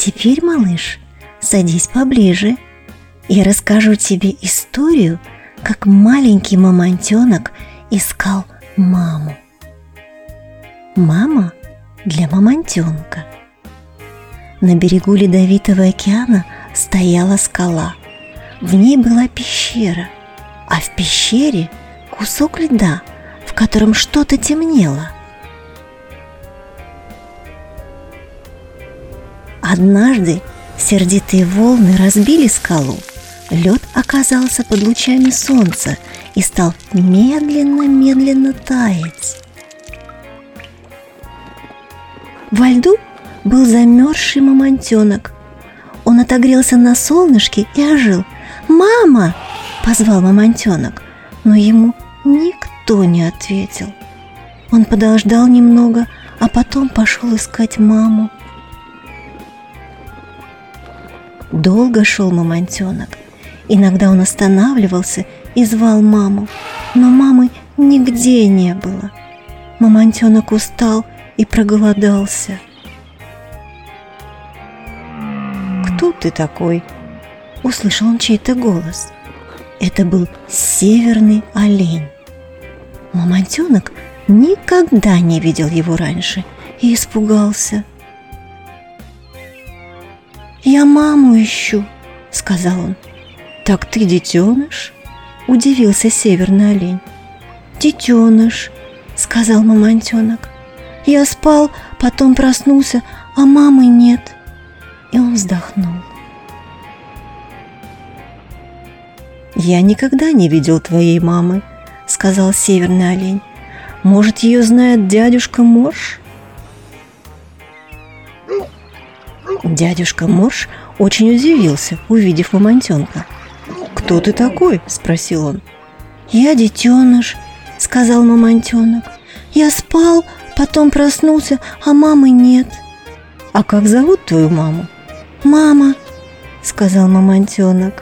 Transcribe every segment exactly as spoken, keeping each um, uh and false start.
теперь, малыш, садись поближе. Я расскажу тебе историю, как маленький мамонтенок искал маму. Мама для мамонтенка. На берегу Ледовитого океана стояла скала. В ней была пещера, а в пещере кусок льда, в котором что-то темнело. Однажды сердитые волны разбили скалу. Лед оказался под лучами солнца и стал медленно-медленно таять. Во льду был замерзший мамонтенок. Он отогрелся на солнышке и ожил. «Мама!» – позвал мамонтенок, но ему никто не ответил. Он подождал немного, а потом пошел искать маму. Долго шел мамонтенок. Иногда он останавливался и звал маму, но мамы нигде не было. Мамонтенок устал и проголодался. «Кто ты такой?» – услышал он чей-то голос. Это был северный олень. Мамонтенок никогда не видел его раньше и испугался. «Я маму ищу», – сказал он. «Так ты детеныш?» – удивился северный олень. «Детеныш», – сказал мамонтенок. «Я спал, потом проснулся, а мамы нет». И он вздохнул. «Я никогда не видел твоей мамы», – сказал северный олень. «Может, ее знает дядюшка Морж?» Дядюшка Морж очень удивился, увидев мамонтенка. «Кто ты такой?» – спросил он. «Я детеныш», – сказал мамонтенок. «Я спал, потом проснулся, а мамы нет». «А как зовут твою маму?» «Мама», – сказал мамонтенок.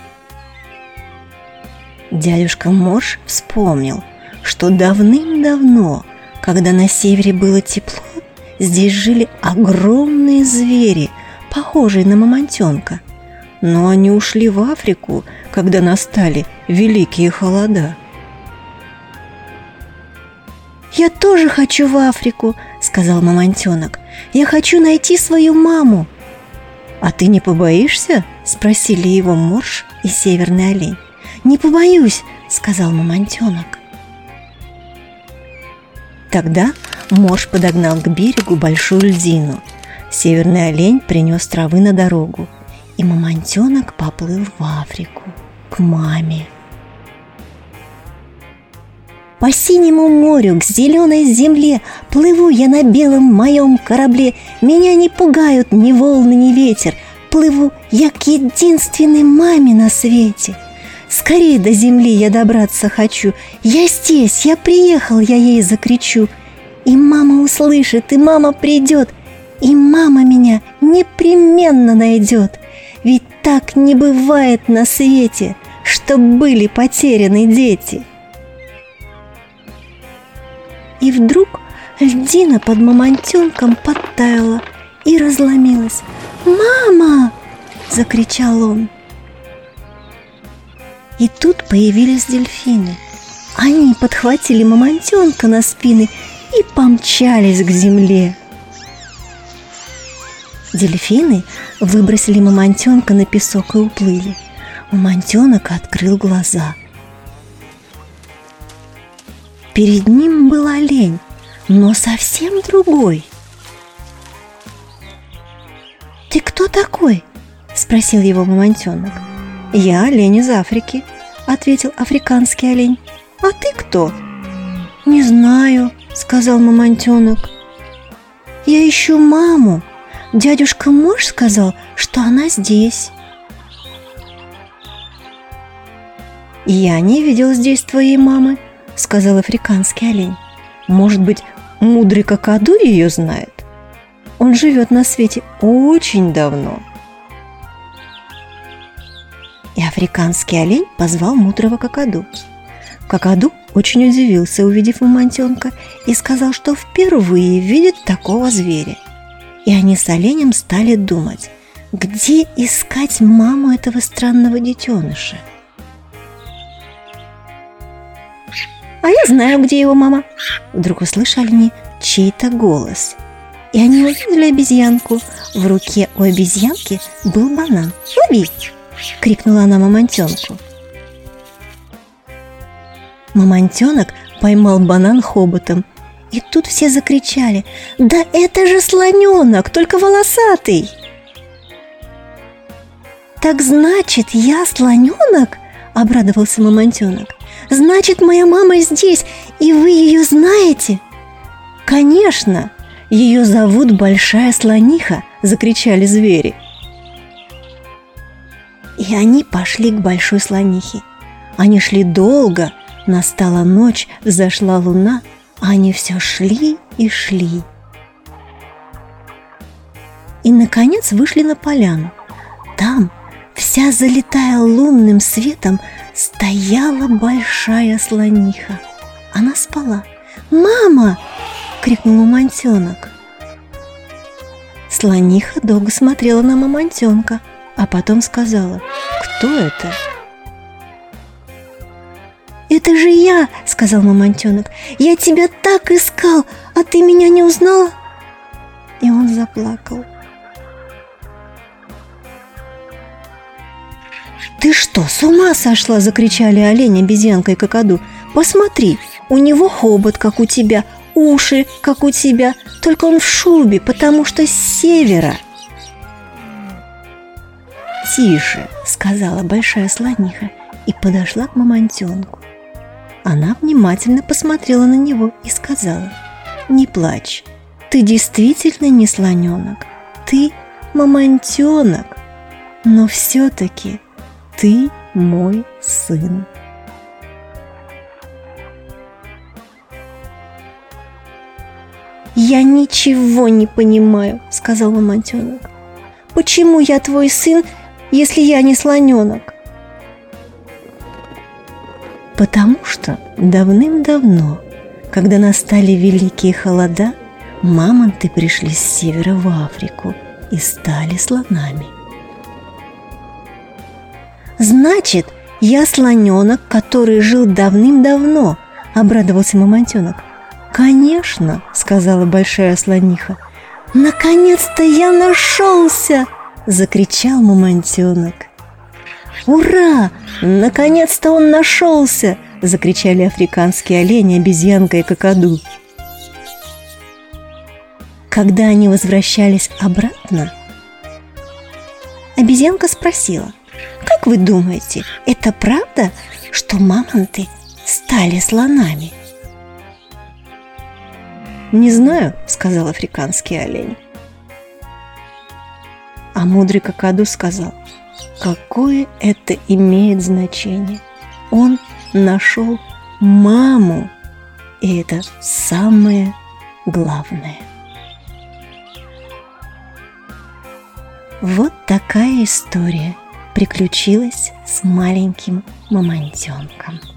Дядюшка Морж вспомнил, что давным-давно, когда на севере было тепло, здесь жили огромные звери, похожие на мамонтенка. Но они ушли в Африку, когда настали великие холода. «Я тоже хочу в Африку», — сказал мамонтенок. «Я хочу найти свою маму». «А ты не побоишься?» — спросили его Морж и северный олень. «Не побоюсь», — сказал мамонтенок. Тогда Морж подогнал к берегу большую льдину. Северный олень принес травы на дорогу, и мамонтенок поплыл в Африку, к маме. По синему морю, к зеленой земле плыву я на белом моем корабле. Меня не пугают ни волны, ни ветер. Плыву я к единственной маме на свете. Скорее до земли я добраться хочу. Я здесь, я приехал, я ей закричу. И мама услышит, и мама придет, и мама меня непременно найдет. Ведь так не бывает на свете, чтоб были потеряны дети. И вдруг льдина под мамонтенком подтаяла и разломилась. «Мама!» – закричал он. И тут появились дельфины. Они подхватили мамонтенка на спины и помчались к земле. Дельфины выбросили мамонтенка на песок и уплыли. Мамонтенок открыл глаза. Перед ним был олень, но совсем другой. «Ты кто такой?» – спросил его мамонтенок. «Я олень из Африки», – ответил африканский олень. «А ты кто?» «Не знаю», – сказал мамонтенок. «Я ищу маму. Дядюшка Морж сказал, что она здесь». «Я не видел здесь твоей мамы», – сказал африканский олень. «Может быть, мудрый какаду ее знает? Он живет на свете очень давно». И африканский олень позвал мудрого какаду. Какаду очень удивился, увидев мамонтенка, и сказал, что впервые видит такого зверя. И они с оленем стали думать, где искать маму этого странного детеныша. «А я знаю, где его мама!» Вдруг услышали они чей-то голос. И они увидели обезьянку. В руке у обезьянки был банан. «Лови!» — крикнула она мамонтенку. Мамонтенок поймал банан хоботом. И тут все закричали: «Да это же слоненок, только волосатый!» «Так значит, я слоненок?» — обрадовался мамонтенок. «Значит, моя мама здесь, и вы ее знаете?» «Конечно! Ее зовут Большая Слониха!» — закричали звери. И они пошли к Большой Слонихе. Они шли долго, настала ночь, взошла луна, а они все шли и шли. И, наконец, вышли на поляну. Там, вся залитая лунным светом, стояла Большая Слониха. Она спала. «Мама!» — крикнул мамонтенок. Слониха долго смотрела на мамонтенка, а потом сказала: «Кто это?» «Это же я!» — сказал мамонтенок. «Я тебя так искал, а ты меня не узнала?» И он заплакал. «Ты что, с ума сошла?» — закричали олень, обезьянка и какаду. «Посмотри, у него хобот, как у тебя, уши, как у тебя, только он в шубе, потому что с севера». «Тише!» — сказала Большая Слониха и подошла к мамонтенку. Она внимательно посмотрела на него и сказала: «Не плачь, ты действительно не слоненок, ты мамонтенок, но все-таки ты мой сын». «Я ничего не понимаю», — сказал мамонтенок. «Почему я твой сын, если я не слоненок?» «Потому что давным-давно, когда настали великие холода, мамонты пришли с севера в Африку и стали слонами». «Значит, я слоненок, который жил давным-давно», — обрадовался мамонтенок. «Конечно», — сказала Большая Слониха. «Наконец-то я нашелся!» — закричал мамонтенок. «Ура! Наконец-то он нашелся!» — закричали африканские олени, обезьянка и какаду. Когда они возвращались обратно, обезьянка спросила: «Как вы думаете, это правда, что мамонты стали слонами?» «Не знаю», — сказал африканский олень. А мудрый какаду сказал: «Какое это имеет значение? Он нашел маму, и это самое главное». Вот такая история приключилась с маленьким мамонтенком.